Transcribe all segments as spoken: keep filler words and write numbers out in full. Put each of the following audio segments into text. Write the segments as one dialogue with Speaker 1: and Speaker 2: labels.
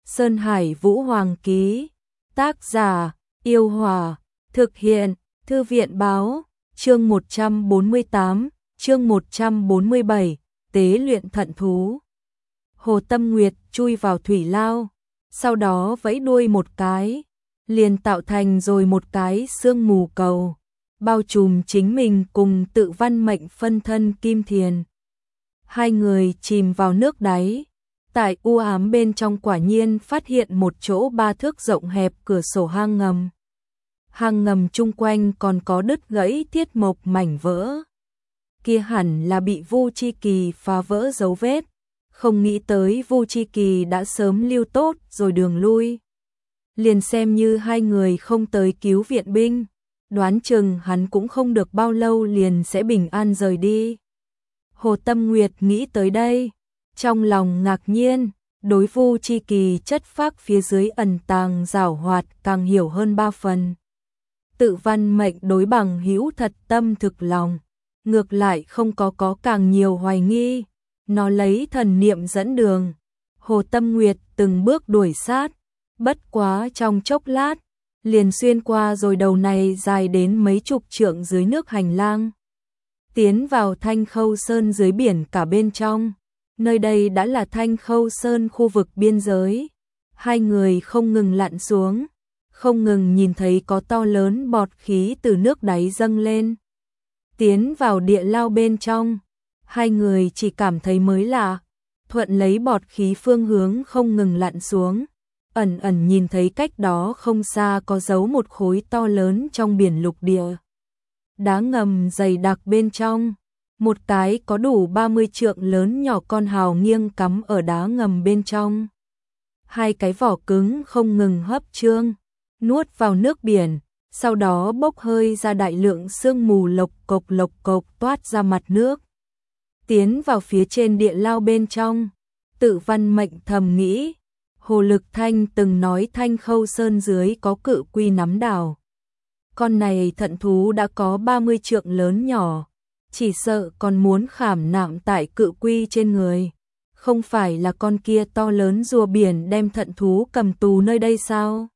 Speaker 1: Sơn Hải Vũ Hoàng ký. Tác giả: Yêu Hòa. Thực hiện: Thư viện báo. Chương một trăm bốn mươi tám, chương một trăm bốn mươi bảy, tế luyện thận thú. Hồ Tâm Nguyệt chui vào thủy lao, sau đó vẫy đuôi một cái, liền tạo thành rồi một cái sương mù cầu, bao trùm chính mình cùng Tự Văn Mệnh phân thân Kim Thiền. Hai người chìm vào nước đáy, tại u ám bên trong quả nhiên phát hiện một chỗ ba thước rộng hẹp cửa sổ hang ngầm. Hang ngầm chung quanh còn có đứt gãy thiết mộc mảnh vỡ. Kia hẳn là bị Vu Chi Kỳ phá vỡ dấu vết, không nghĩ tới Vu Chi Kỳ đã sớm lưu tốt rồi đường lui. Liền xem như hai người không tới cứu viện binh, đoán chừng hắn cũng không được bao lâu liền sẽ bình an rời đi. Hồ Tâm Nguyệt nghĩ tới đây, trong lòng ngạc nhiên, đối Vu Chi Kỳ chất phác phía dưới ẩn tàng giảo hoạt càng hiểu hơn ba phần. Tự Văn Mệnh đối bằng hữu thật tâm thực lòng, ngược lại không có có càng nhiều hoài nghi, nó lấy thần niệm dẫn đường. Hồ Tâm Nguyệt từng bước đuổi sát, bất quá trong chốc lát, liền xuyên qua rồi đầu này dài đến mấy chục trượng dưới nước hành lang. Tiến vào Thanh Khâu Sơn dưới biển cả bên trong, nơi đây đã là Thanh Khâu Sơn khu vực biên giới. Hai người không ngừng lặn xuống, không ngừng nhìn thấy có to lớn bọt khí từ nước đáy dâng lên. Tiến vào địa lao bên trong, hai người chỉ cảm thấy mới lạ, thuận lấy bọt khí phương hướng không ngừng lặn xuống. Ẩn ẩn nhìn thấy cách đó không xa có giấu một khối to lớn trong biển lục địa. Đá ngầm dày đặc bên trong, một cái có đủ ba mươi trượng lớn nhỏ con hào nghiêng cắm ở đá ngầm bên trong. Hai cái vỏ cứng không ngừng hấp trương, nuốt vào nước biển, sau đó bốc hơi ra đại lượng sương mù lộc cộc lộc cộc toát ra mặt nước. Tiến vào phía trên địa lao bên trong, Tự Văn Mệnh thầm nghĩ, Hồ Lực Thanh từng nói Thanh Khâu Sơn dưới có cự quy nắm đào. Con này thận thú đã có ba mươi trượng lớn nhỏ, chỉ sợ còn muốn khảm nạm tại cự quy trên người. Không phải là con kia to lớn rùa biển đem thận thú cầm tù nơi đây sao?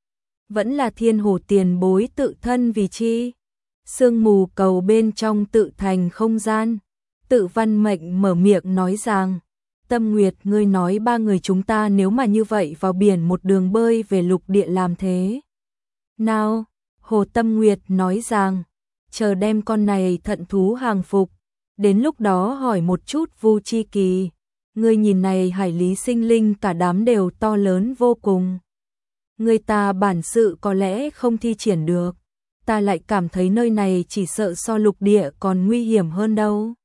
Speaker 1: Vẫn là Thiên Hồ tiền bối tự thân vì chi? Sương mù cầu bên trong tự thành không gian. Tự Văn Mệnh mở miệng nói rằng, Tâm Nguyệt, ngươi nói ba người chúng ta nếu mà như vậy vào biển một đường bơi về lục địa làm thế nào? Hồ Tâm Nguyệt nói rằng, chờ đem con này thận thú hàng phục, đến lúc đó hỏi một chút Vu Chi Kỳ, ngươi nhìn này hải lý sinh linh cả đám đều to lớn vô cùng. Người ta bản sự có lẽ không thi triển được, ta lại cảm thấy nơi này chỉ sợ so lục địa còn nguy hiểm hơn đâu.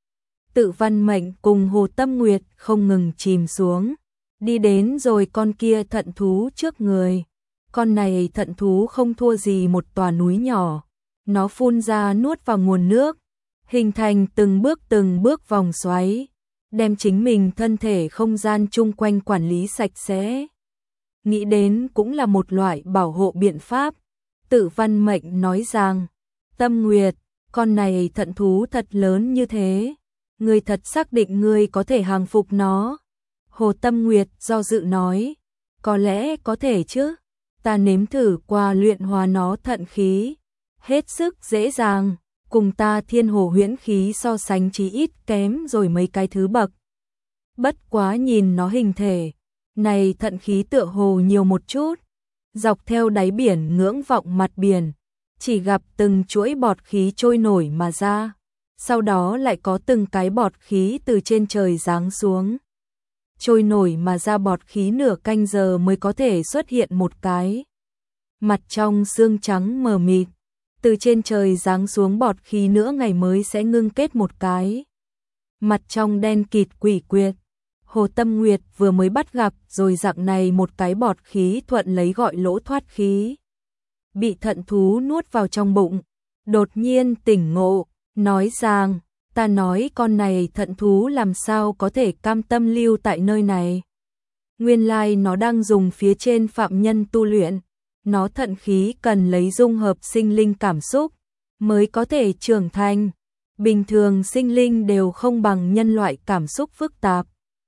Speaker 1: Tự Văn Mệnh cùng Hồ Tâm Nguyệt không ngừng chìm xuống, đi đến rồi con kia thận thú trước người. Con này thận thú không thua gì một tòa núi nhỏ, nó phun ra nuốt vào nguồn nước, hình thành từng bước từng bước vòng xoáy, đem chính mình thân thể không gian chung quanh quản lý sạch sẽ. Nghĩ đến cũng là một loại bảo hộ biện pháp. Tự Văn Mệnh nói rằng, Tâm Nguyệt, con này thận thú thật lớn như thế, ngươi thật xác định ngươi có thể hàng phục nó? Hồ Tâm Nguyệt do dự nói, có lẽ có thể chứ, ta nếm thử qua luyện hóa nó thận khí, hết sức dễ dàng, cùng ta Thiên Hồ huyễn khí so sánh chí ít kém rồi mấy cái thứ bậc. Bất quá nhìn nó hình thể, này thận khí tựa hồ nhiều một chút. Dọc theo đáy biển ngưỡng vọng mặt biển, chỉ gặp từng chuỗi bọt khí trôi nổi mà ra, sau đó lại có từng cái bọt khí từ trên trời giáng xuống. Trôi nổi mà ra bọt khí nửa canh giờ mới có thể xuất hiện một cái. Mặt trong xương trắng mờ mịt, từ trên trời giáng xuống bọt khí nữa ngày mới sẽ ngưng kết một cái. Mặt trong đen kịt quỷ quyệt. Hồ Tâm Nguyệt vừa mới bắt gặp rồi dạng này một cái bọt khí thuận lấy gọi lỗ thoát khí. Bị thận thú nuốt vào trong bụng, đột nhiên tỉnh ngộ, nói rằng, ta nói con này thận thú làm sao có thể cam tâm lưu tại nơi này. Nguyên lai nó đang dùng phía trên phạm nhân tu luyện, nó thận khí cần lấy dung hợp sinh linh cảm xúc, mới có thể trưởng thành. Bình thường sinh linh đều không bằng nhân loại cảm xúc phức tạp.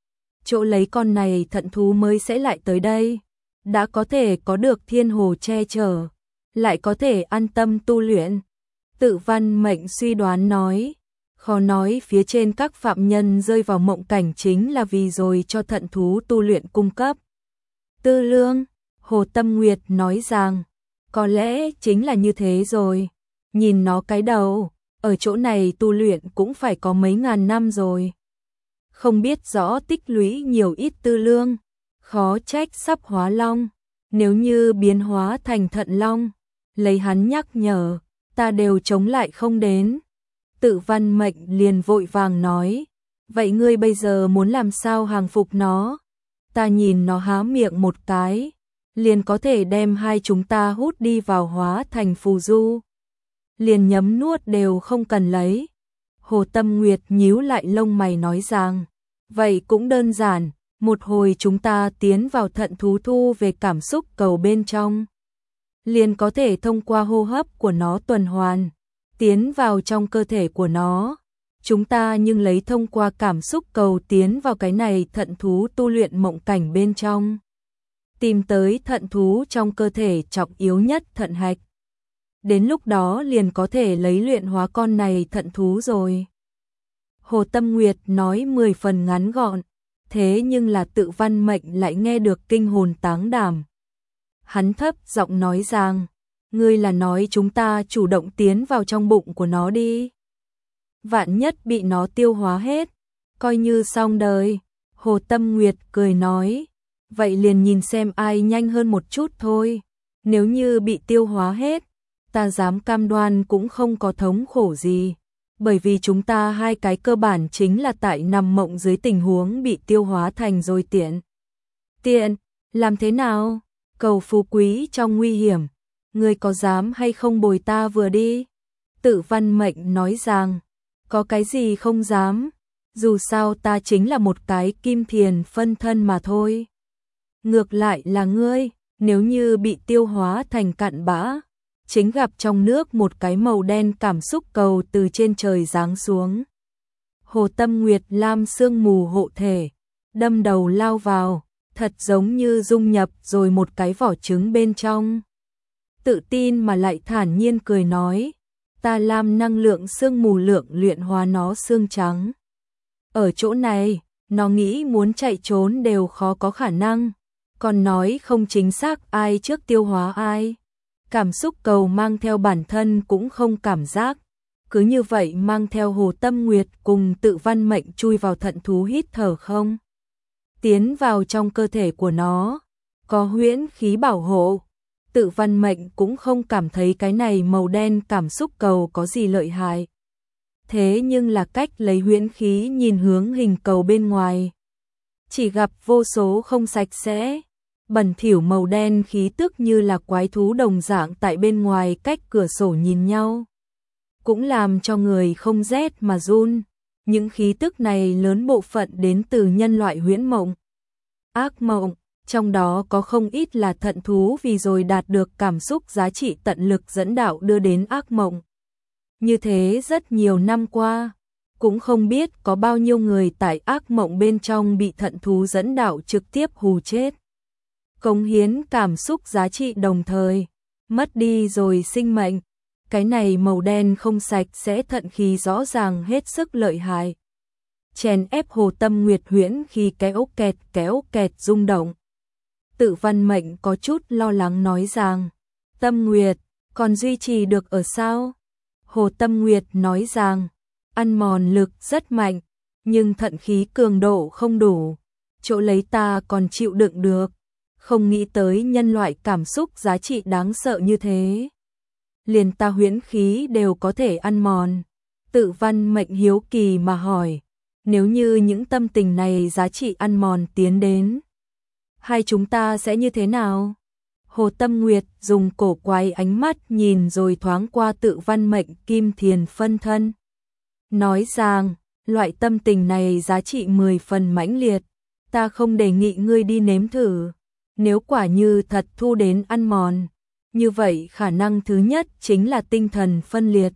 Speaker 1: chỗ lấy con này thận thú mới sẽ lại tới đây. Đã có thể có được thiên hồ che chở, lại có thể an tâm tu luyện. Tự Văn Mệnh suy đoán nói, khó nói phía trên các phạm nhân rơi vào mộng cảnh chính là vì rồi cho thận thú tu luyện cung cấp tư lương. Hồ Tâm Nguyệt nói rằng, có lẽ chính là như thế rồi. Nhìn nó cái đầu, ở chỗ này tu luyện cũng phải có mấy ngàn năm rồi. Không biết rõ tích lũy nhiều ít tư lương, khó trách sắp hóa long. Nếu như biến hóa thành thận long, lấy hắn nhắc nhở, ta đều chống lại không đến. Tự Văn Mệnh liền vội vàng nói, vậy ngươi bây giờ muốn làm sao hàng phục nó? Ta nhìn nó há miệng một cái, liền có thể đem hai chúng ta hút đi vào hóa thành phù du. Liền nhấm nuốt đều không cần lấy. Hồ Tâm Nguyệt nhíu lại lông mày nói rằng, vậy cũng đơn giản, một hồi chúng ta tiến vào thận thú thu về cảm xúc cầu bên trong. Liền có thể thông qua hô hấp của nó tuần hoàn, tiến vào trong cơ thể của nó. Chúng ta nhưng lấy thông qua cảm xúc cầu tiến vào cái này thận thú tu luyện mộng cảnh bên trong. Tìm tới thận thú trong cơ thể trọng yếu nhất thận hạch. Đến lúc đó liền có thể lấy luyện hóa con này thận thú rồi. Hồ Tâm Nguyệt nói mười phần ngắn gọn, thế nhưng là Tự Văn Mệnh lại nghe được kinh hồn táng đảm. Hắn thấp giọng nói rằng, ngươi là nói chúng ta chủ động tiến vào trong bụng của nó đi. Vạn nhất bị nó tiêu hóa hết, coi như xong đời. Hồ Tâm Nguyệt cười nói, vậy liền nhìn xem ai nhanh hơn một chút thôi. Nếu như bị tiêu hóa hết, ta dám cam đoan cũng không có thống khổ gì. Bởi vì chúng ta hai cái cơ bản chính là tại nằm mộng dưới tình huống bị tiêu hóa thành rồi tiện. Tiện, làm thế nào? Cầu phú quý trong nguy hiểm, ngươi có dám hay không bồi ta vừa đi? Tự Văn Mệnh nói rằng, có cái gì không dám, dù sao ta chính là một cái kim thiền phân thân mà thôi. Ngược lại là ngươi, nếu như bị tiêu hóa thành cặn bã, chính gặp trong nước một cái màu đen cảm xúc cầu từ trên trời giáng xuống. Hồ Tâm Nguyệt lam sương mù hộ thể, đâm đầu lao vào, thật giống như dung nhập rồi một cái vỏ trứng bên trong. Tự tin mà lại thản nhiên cười nói, ta lam năng lượng sương mù lượng luyện hóa nó xương trắng. Ở chỗ này, nó nghĩ muốn chạy trốn đều khó có khả năng, còn nói không chính xác ai trước tiêu hóa ai. Cảm xúc cầu mang theo bản thân cũng không cảm giác, cứ như vậy mang theo Hồ Tâm Nguyệt cùng Tự Văn Mệnh chui vào thận thú hít thở không. Tiến vào trong cơ thể của nó, có huyễn khí bảo hộ. Tự Văn Mệnh cũng không cảm thấy cái này màu đen cảm xúc cầu có gì lợi hại. Thế nhưng là cách lấy huyễn khí nhìn hướng hình cầu bên ngoài, chỉ gặp vô số không sạch sẽ, bẩn thỉu màu đen khí tức như là quái thú đồng dạng tại bên ngoài cách cửa sổ nhìn nhau. Cũng làm cho người không rét mà run. Những khí tức này lớn bộ phận đến từ nhân loại huyễn mộng, ác mộng, trong đó có không ít là thận thú vì rồi đạt được cảm xúc giá trị tận lực dẫn đạo đưa đến ác mộng. Như thế rất nhiều năm qua, cũng không biết có bao nhiêu người tại ác mộng bên trong bị thận thú dẫn đạo trực tiếp hù chết. Cống hiến cảm xúc giá trị đồng thời, mất đi rồi sinh mệnh. Cái này màu đen không sạch sẽ thận khí rõ ràng hết sức lợi hại. Chèn ép Hồ Tâm Nguyệt huyễn khi kéo kẹt kéo kẹt rung động. Tự Văn Mệnh có chút lo lắng nói rằng, Tâm Nguyệt, còn duy trì được ở sao? Hồ Tâm Nguyệt nói rằng, ăn mòn lực rất mạnh, nhưng thận khí cường độ không đủ, chỗ lấy ta còn chịu đựng được, không nghĩ tới nhân loại cảm xúc giá trị đáng sợ như thế. Liền ta huyễn khí đều có thể ăn mòn. Tự Văn Mệnh hiếu kỳ mà hỏi, nếu như những tâm tình này giá trị ăn mòn tiến đến, hai chúng ta sẽ như thế nào? Hồ Tâm Nguyệt dùng cổ quái ánh mắt nhìn rồi thoáng qua Tự Văn Mệnh kim thiền phân thân. Nói rằng, loại tâm tình này giá trị mười phần mãnh liệt, ta không đề nghị ngươi đi nếm thử. Nếu quả như thật thu đến ăn mòn, như vậy khả năng thứ nhất chính là tinh thần phân liệt,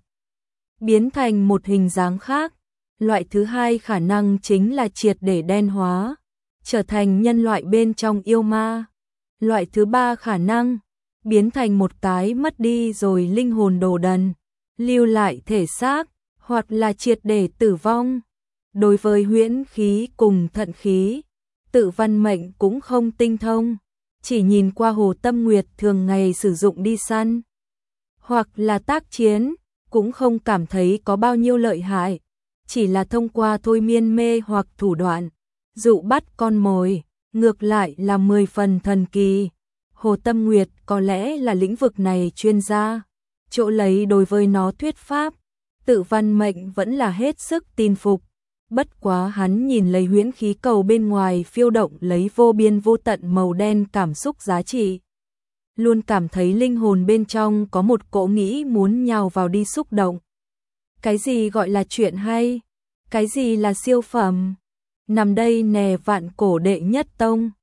Speaker 1: biến thành một hình dáng khác. Loại thứ hai khả năng chính là triệt để đen hóa, trở thành nhân loại bên trong yêu ma. Loại thứ ba khả năng, biến thành một cái mất đi rồi linh hồn đồ đần, lưu lại thể xác, hoặc là triệt để tử vong. Đối với huyễn khí cùng thận khí, Tự Văn Mệnh cũng không tinh thông, chỉ nhìn qua Hồ Tâm Nguyệt thường ngày sử dụng đi săn, hoặc là tác chiến, cũng không cảm thấy có bao nhiêu lợi hại, chỉ là thông qua thôi miên mê hoặc thủ đoạn, dụ bắt con mồi, ngược lại là mười phần thần kỳ. Hồ Tâm Nguyệt có lẽ là lĩnh vực này chuyên gia, chỗ lấy đối với nó thuyết pháp, Tự Văn Mệnh vẫn là hết sức tin phục. Bất quá hắn nhìn lấy huyễn khí cầu bên ngoài phiêu động lấy vô biên vô tận màu đen cảm xúc giá trị. Luôn cảm thấy linh hồn bên trong có một cỗ nghĩ muốn nhào vào đi xúc động. Cái gì gọi là chuyện hay? Cái gì là siêu phẩm? Nằm đây nè vạn cổ đệ nhất tông.